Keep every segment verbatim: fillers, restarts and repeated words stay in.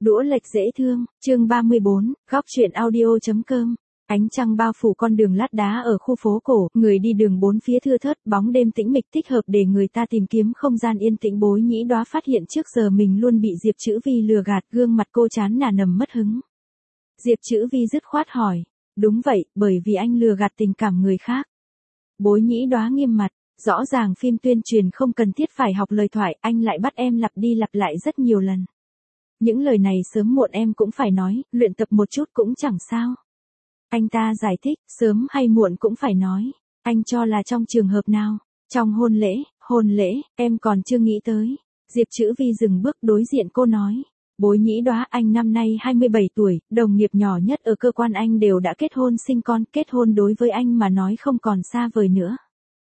Đũa lệch dễ thương, chương ba mươi bốn, góc truyện audio.com. Ánh trăng bao phủ con đường lát đá ở khu phố cổ, người đi đường bốn phía thưa thớt, bóng đêm tĩnh mịch thích hợp để người ta tìm kiếm không gian yên tĩnh. Bối Nhĩ Đóa phát hiện trước giờ mình luôn bị Diệp Chữ Vi lừa gạt, gương mặt cô chán nản nầm mất hứng. Diệp Chữ Vi dứt khoát hỏi, đúng vậy, bởi vì anh lừa gạt tình cảm người khác. Bối Nhĩ Đóa nghiêm mặt, rõ ràng phim tuyên truyền không cần thiết phải học lời thoại, anh lại bắt em lặp đi lặp lại rất nhiều lần. Những lời này sớm muộn em cũng phải nói, luyện tập một chút cũng chẳng sao. Anh ta giải thích, sớm hay muộn cũng phải nói. Anh cho là trong trường hợp nào? Trong hôn lễ, hôn lễ, em còn chưa nghĩ tới. Diệp Chữ Vi dừng bước đối diện cô nói. Bối Nhĩ Đóa, anh năm nay hai mươi bảy tuổi, đồng nghiệp nhỏ nhất ở cơ quan anh đều đã kết hôn sinh con, kết hôn đối với anh mà nói không còn xa vời nữa.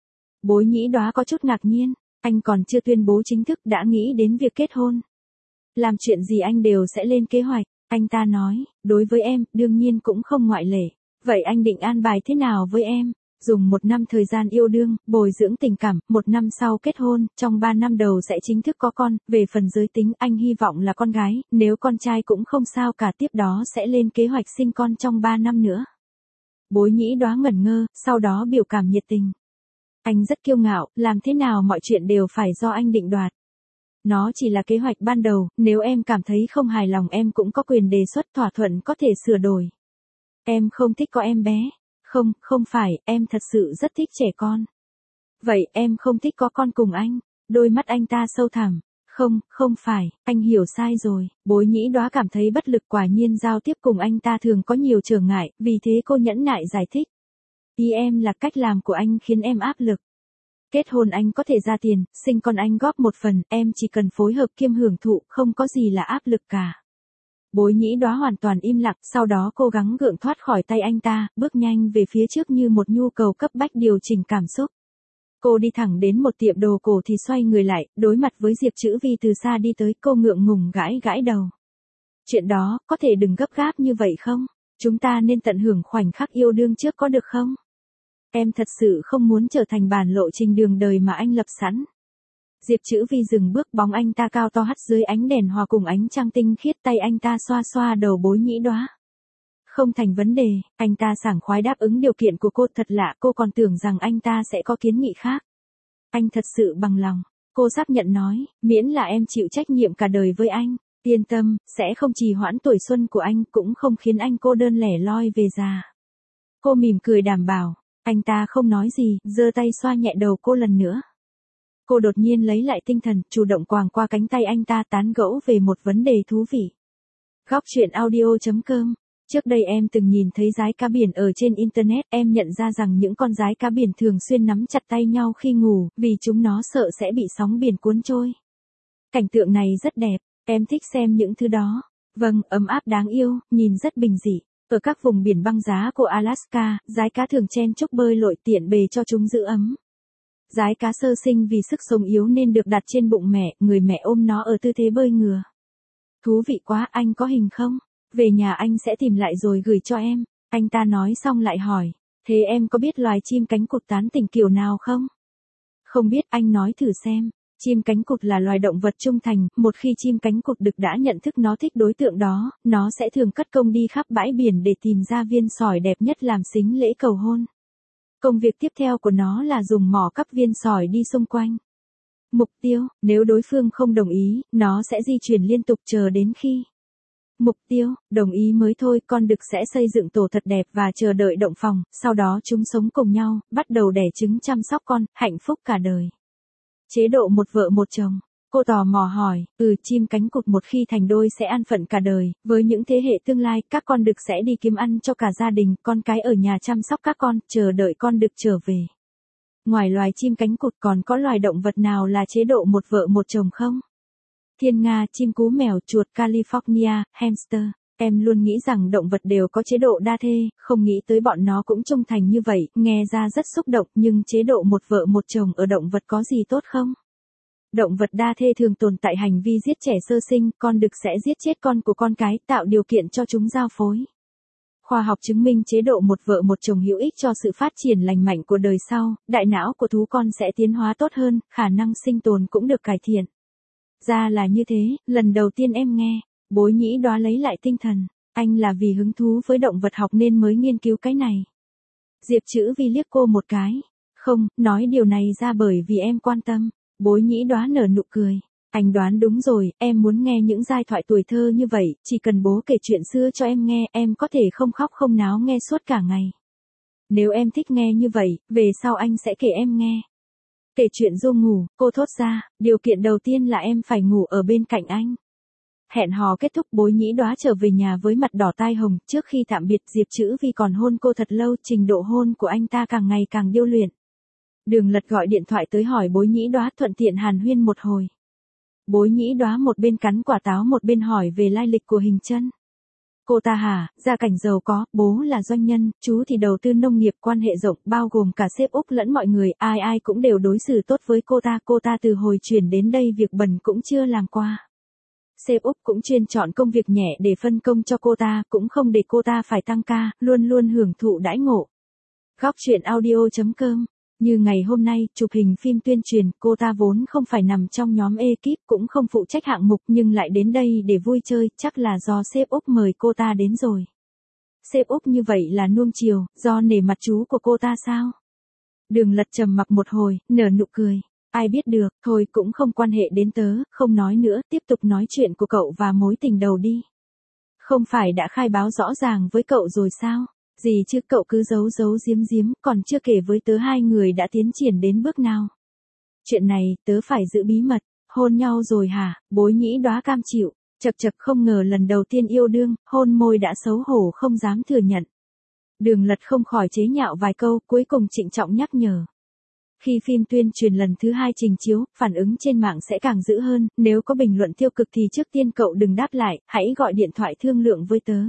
Bối Nhĩ Đóa có chút ngạc nhiên, anh còn chưa tuyên bố chính thức đã nghĩ đến việc kết hôn. Làm chuyện gì anh đều sẽ lên kế hoạch, anh ta nói, đối với em, đương nhiên cũng không ngoại lệ. Vậy anh định an bài thế nào với em? Dùng một năm thời gian yêu đương, bồi dưỡng tình cảm, một năm sau kết hôn, trong ba năm đầu sẽ chính thức có con, về phần giới tính anh hy vọng là con gái, nếu con trai cũng không sao cả, tiếp đó sẽ lên kế hoạch sinh con trong ba năm nữa. Bối Nhĩ Đóa ngẩn ngơ, sau đó biểu cảm nhiệt tình. Anh rất kiêu ngạo, làm thế nào mọi chuyện đều phải do anh định đoạt. Nó chỉ là kế hoạch ban đầu, nếu em cảm thấy không hài lòng em cũng có quyền đề xuất, thỏa thuận có thể sửa đổi. Em không thích có em bé. Không, không phải, em thật sự rất thích trẻ con. Vậy em không thích có con cùng anh. Đôi mắt anh ta sâu thẳm. Không, không phải, anh hiểu sai rồi. Bối Nhĩ Đóa cảm thấy bất lực, quả nhiên giao tiếp cùng anh ta thường có nhiều trở ngại, vì thế cô nhẫn nại giải thích. Ý em là cách làm của anh khiến em áp lực. Kết hôn anh có thể ra tiền, sinh con anh góp một phần, em chỉ cần phối hợp kiêm hưởng thụ, không có gì là áp lực cả. Bối Nhĩ Đóa hoàn toàn im lặng, sau đó cố gắng gượng thoát khỏi tay anh ta, bước nhanh về phía trước như một nhu cầu cấp bách điều chỉnh cảm xúc. Cô đi thẳng đến một tiệm đồ cổ thì xoay người lại, đối mặt với Diệp Chữ Vi từ xa đi tới, cô ngượng ngùng gãi gãi đầu. Chuyện đó, có thể đừng gấp gáp như vậy không? Chúng ta nên tận hưởng khoảnh khắc yêu đương trước có được không? Em thật sự không muốn trở thành bản lộ trình đường đời mà anh lập sẵn. Diệp Chữ Vi dừng bước, bóng anh ta cao to hắt dưới ánh đèn hòa cùng ánh trăng tinh khiết, tay anh ta xoa xoa đầu Bối Nhĩ Đóa. Không thành vấn đề, anh ta sảng khoái đáp ứng điều kiện của cô, thật lạ, cô còn tưởng rằng anh ta sẽ có kiến nghị khác. Anh thật sự bằng lòng, cô xác nhận nói, miễn là em chịu trách nhiệm cả đời với anh, yên tâm, sẽ không trì hoãn tuổi xuân của anh, cũng không khiến anh cô đơn lẻ loi về già. Cô mỉm cười đảm bảo, anh ta không nói gì, giơ tay xoa nhẹ đầu cô lần nữa. Cô đột nhiên lấy lại tinh thần, chủ động quàng qua cánh tay anh ta tán gẫu về một vấn đề thú vị. Góc truyện audio.com. Trước đây em từng nhìn thấy giái cá biển ở trên Internet, em nhận ra rằng những con giái cá biển thường xuyên nắm chặt tay nhau khi ngủ, vì chúng nó sợ sẽ bị sóng biển cuốn trôi. Cảnh tượng này rất đẹp, em thích xem những thứ đó. Vâng, ấm áp đáng yêu, nhìn rất bình dị. Ở các vùng biển băng giá của Alaska, giái cá thường chen chúc bơi lội, tiện bề cho chúng giữ ấm. Giái cá sơ sinh vì sức sống yếu nên được đặt trên bụng mẹ, người mẹ ôm nó ở tư thế bơi ngửa. Thú vị quá, anh có hình không? Về nhà anh sẽ tìm lại rồi gửi cho em. Anh ta nói xong lại hỏi, thế em có biết loài chim cánh cụt tán tỉnh kiểu nào không? Không biết, anh nói thử xem. Chim cánh cụt là loài động vật trung thành, một khi chim cánh cụt đực đã nhận thức nó thích đối tượng đó, nó sẽ thường cất công đi khắp bãi biển để tìm ra viên sỏi đẹp nhất làm sính lễ cầu hôn. Công việc tiếp theo của nó là dùng mỏ cắp viên sỏi đi xung quanh mục tiêu, nếu đối phương không đồng ý, nó sẽ di chuyển liên tục chờ đến khi mục tiêu đồng ý mới thôi. Con đực sẽ xây dựng tổ thật đẹp và chờ đợi động phòng, sau đó chúng sống cùng nhau, bắt đầu đẻ trứng chăm sóc con, hạnh phúc cả đời. Chế độ một vợ một chồng. Cô tò mò hỏi, ừ, chim cánh cụt một khi thành đôi sẽ an phận cả đời, với những thế hệ tương lai, các con đực sẽ đi kiếm ăn cho cả gia đình, con cái ở nhà chăm sóc các con, chờ đợi con đực trở về. Ngoài loài chim cánh cụt còn có loài động vật nào là chế độ một vợ một chồng không? Thiên nga, chim cú mèo, chuột California, hamster. Em luôn nghĩ rằng động vật đều có chế độ đa thê, không nghĩ tới bọn nó cũng trung thành như vậy, nghe ra rất xúc động, nhưng chế độ một vợ một chồng ở động vật có gì tốt không? Động vật đa thê thường tồn tại hành vi giết trẻ sơ sinh, con đực sẽ giết chết con của con cái, tạo điều kiện cho chúng giao phối. Khoa học chứng minh chế độ một vợ một chồng hữu ích cho sự phát triển lành mạnh của đời sau, đại não của thú con sẽ tiến hóa tốt hơn, khả năng sinh tồn cũng được cải thiện. Ra là như thế, lần đầu tiên em nghe. Bối Nhĩ Đóa lấy lại tinh thần, anh là vì hứng thú với động vật học nên mới nghiên cứu cái này. Diệp Chữ Vi liếc cô một cái. Không, nói điều này ra bởi vì em quan tâm. Bối Nhĩ Đóa nở nụ cười. Anh đoán đúng rồi, em muốn nghe những giai thoại tuổi thơ như vậy, chỉ cần bố kể chuyện xưa cho em nghe, em có thể không khóc không náo nghe suốt cả ngày. Nếu em thích nghe như vậy, về sau anh sẽ kể em nghe. Kể chuyện ru ngủ, cô thốt ra, điều kiện đầu tiên là em phải ngủ ở bên cạnh anh. Hẹn hò kết thúc, Bối Nhĩ Đóa trở về nhà với mặt đỏ tai hồng, trước khi tạm biệt Diệp Chữ Vi còn hôn cô thật lâu, trình độ hôn của anh ta càng ngày càng điêu luyện. Đường Lật gọi điện thoại tới hỏi Bối Nhĩ Đóa, thuận tiện hàn huyên một hồi. Bối Nhĩ Đóa một bên cắn quả táo một bên hỏi về lai lịch của Hình Trân. Cô ta hả, gia cảnh giàu có, bố là doanh nhân, chú thì đầu tư nông nghiệp, quan hệ rộng, bao gồm cả sếp Úc lẫn mọi người, ai ai cũng đều đối xử tốt với cô ta. Cô ta từ hồi chuyển đến đây việc bẩn cũng chưa làm qua. Sếp Úc cũng chuyên chọn công việc nhẹ để phân công cho cô ta, cũng không để cô ta phải tăng ca, luôn luôn hưởng thụ đãi ngộ. Góc truyện audio chấm com. Như ngày hôm nay, chụp hình phim tuyên truyền, cô ta vốn không phải nằm trong nhóm ekip, cũng không phụ trách hạng mục nhưng lại đến đây để vui chơi, chắc là do sếp Úc mời cô ta đến rồi. Sếp Úc như vậy là nuông chiều, do nể mặt chú của cô ta sao? Đường Lật trầm mặc một hồi, nở nụ cười. Ai biết được, thôi cũng không quan hệ đến tớ, không nói nữa, tiếp tục nói chuyện của cậu và mối tình đầu đi. Không phải đã khai báo rõ ràng với cậu rồi sao? Gì chứ, cậu cứ giấu giấu giếm giếm, còn chưa kể với tớ hai người đã tiến triển đến bước nào. Chuyện này, tớ phải giữ bí mật. Hôn nhau rồi hả? Bối Nhĩ Đóa cam chịu. Chật chật, không ngờ lần đầu tiên yêu đương, hôn môi đã xấu hổ không dám thừa nhận. Đường Lật không khỏi chế nhạo vài câu, cuối cùng trịnh trọng nhắc nhở. Khi phim tuyên truyền lần thứ hai trình chiếu, phản ứng trên mạng sẽ càng dữ hơn, nếu có bình luận tiêu cực thì trước tiên cậu đừng đáp lại, hãy gọi điện thoại thương lượng với tớ.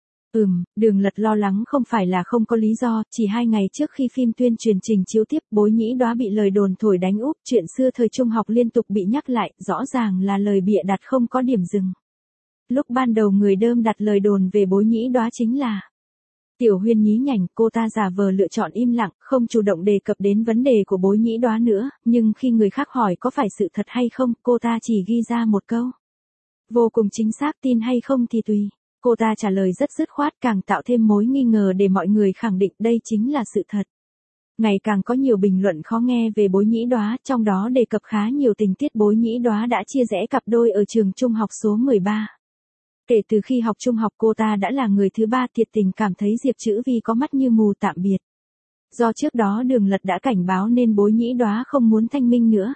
Ừm, Đường Lật lo lắng không phải là không có lý do, chỉ hai ngày trước khi phim tuyên truyền trình chiếu tiếp, Bối Nhĩ Đóa bị lời đồn thổi đánh úp, chuyện xưa thời trung học liên tục bị nhắc lại, rõ ràng là lời bịa đặt không có điểm dừng. Lúc ban đầu người đơm đặt lời đồn về Bối Nhĩ Đóa chính là Tiểu Huyên nhí nhảnh, cô ta giả vờ lựa chọn im lặng, không chủ động đề cập đến vấn đề của Bối Nhĩ Đóa nữa, nhưng khi người khác hỏi có phải sự thật hay không, cô ta chỉ ghi ra một câu. Vô cùng chính xác, tin hay không thì tùy. Cô ta trả lời rất dứt khoát, càng tạo thêm mối nghi ngờ để mọi người khẳng định đây chính là sự thật. Ngày càng có nhiều bình luận khó nghe về Bối Nhĩ Đóa, trong đó đề cập khá nhiều tình tiết Bối Nhĩ Đóa đã chia rẽ cặp đôi ở trường trung học số mười ba. Kể từ khi học trung học cô ta đã là người thứ ba thiệt tình cảm thấy Diệp Chữ Vi có mắt như mù tạm biệt. Do trước đó Đường Lật đã cảnh báo nên Bối Nhĩ Đóa không muốn thanh minh nữa.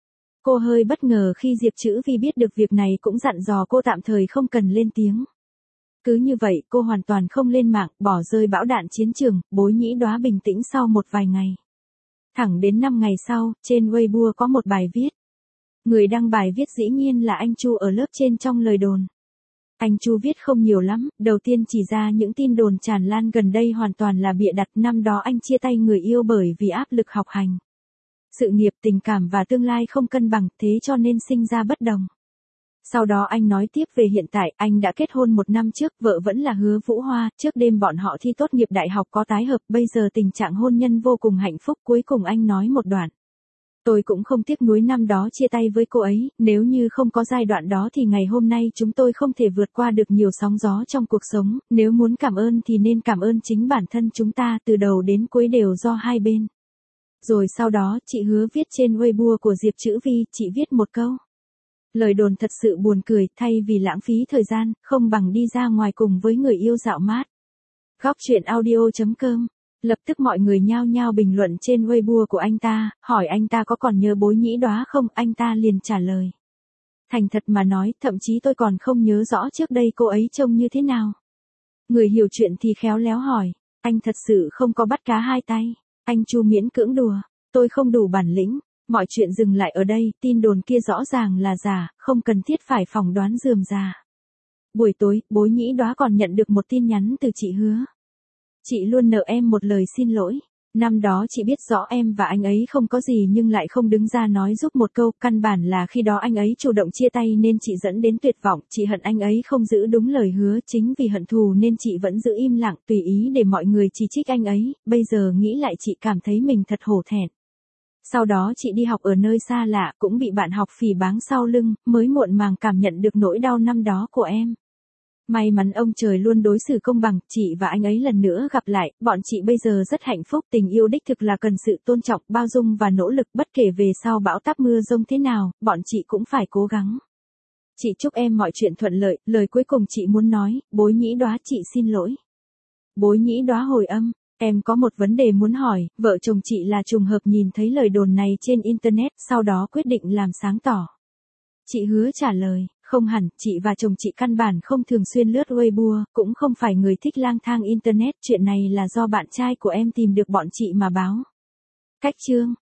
Cô hơi bất ngờ khi Diệp Chữ Vi biết được việc này cũng dặn dò cô tạm thời không cần lên tiếng. Cứ như vậy cô hoàn toàn không lên mạng, bỏ rơi bão đạn chiến trường, Bối Nhĩ Đóa bình tĩnh sau một vài ngày. Thẳng đến năm ngày sau, trên Weibo có một bài viết. Người đăng bài viết dĩ nhiên là anh Chu ở lớp trên trong lời đồn. Anh Chu viết không nhiều lắm, đầu tiên chỉ ra những tin đồn tràn lan gần đây hoàn toàn là bịa đặt, năm đó anh chia tay người yêu bởi vì áp lực học hành. Sự nghiệp, tình cảm và tương lai không cân bằng, thế cho nên sinh ra bất đồng. Sau đó anh nói tiếp về hiện tại, anh đã kết hôn một năm trước, vợ vẫn là Hứa Vũ Hoa, trước đêm bọn họ thi tốt nghiệp đại học có tái hợp, bây giờ tình trạng hôn nhân vô cùng hạnh phúc, cuối cùng anh nói một đoạn. Tôi cũng không tiếc nuối năm đó chia tay với cô ấy, nếu như không có giai đoạn đó thì ngày hôm nay chúng tôi không thể vượt qua được nhiều sóng gió trong cuộc sống, nếu muốn cảm ơn thì nên cảm ơn chính bản thân chúng ta, từ đầu đến cuối đều do hai bên. Rồi sau đó, chị Hứa viết trên Weibo của Diệp Chữ Vi, chị viết một câu. Lời đồn thật sự buồn cười, thay vì lãng phí thời gian, không bằng đi ra ngoài cùng với người yêu dạo mát. Góc truyện audio chấm com. Lập tức mọi người nhao nhao bình luận trên Weibo của anh ta, hỏi anh ta có còn nhớ Bối Nhĩ Đóa không, anh ta liền trả lời. Thành thật mà nói, thậm chí tôi còn không nhớ rõ trước đây cô ấy trông như thế nào. Người hiểu chuyện thì khéo léo hỏi, anh thật sự không có bắt cá hai tay. Anh Chu miễn cưỡng đùa, tôi không đủ bản lĩnh. Mọi chuyện dừng lại ở đây, tin đồn kia rõ ràng là giả, không cần thiết phải phỏng đoán rườm rà. Buổi tối, Bối Nhĩ Đóa còn nhận được một tin nhắn từ chị Hứa. Chị luôn nợ em một lời xin lỗi. Năm đó chị biết rõ em và anh ấy không có gì nhưng lại không đứng ra nói giúp một câu, căn bản là khi đó anh ấy chủ động chia tay nên chị dẫn đến tuyệt vọng, chị hận anh ấy không giữ đúng lời hứa, chính vì hận thù nên chị vẫn giữ im lặng, tùy ý để mọi người chỉ trích anh ấy, bây giờ nghĩ lại chị cảm thấy mình thật hổ thẹn. Sau đó chị đi học ở nơi xa lạ, cũng bị bạn học phỉ báng sau lưng, mới muộn màng cảm nhận được nỗi đau năm đó của em. May mắn ông trời luôn đối xử công bằng, chị và anh ấy lần nữa gặp lại, bọn chị bây giờ rất hạnh phúc, tình yêu đích thực là cần sự tôn trọng, bao dung và nỗ lực, bất kể về sau bão táp mưa rông thế nào, bọn chị cũng phải cố gắng. Chị chúc em mọi chuyện thuận lợi, lời cuối cùng chị muốn nói, Bối Nhĩ Đóa chị xin lỗi. Bối Nhĩ Đóa hồi âm, em có một vấn đề muốn hỏi, vợ chồng chị là trùng hợp nhìn thấy lời đồn này trên Internet, sau đó quyết định làm sáng tỏ. Chị hứa trả lời, không hẳn, chị và chồng chị căn bản không thường xuyên lướt Weibo, cũng không phải người thích lang thang Internet, chuyện này là do bạn trai của em tìm được bọn chị mà báo. Cách chương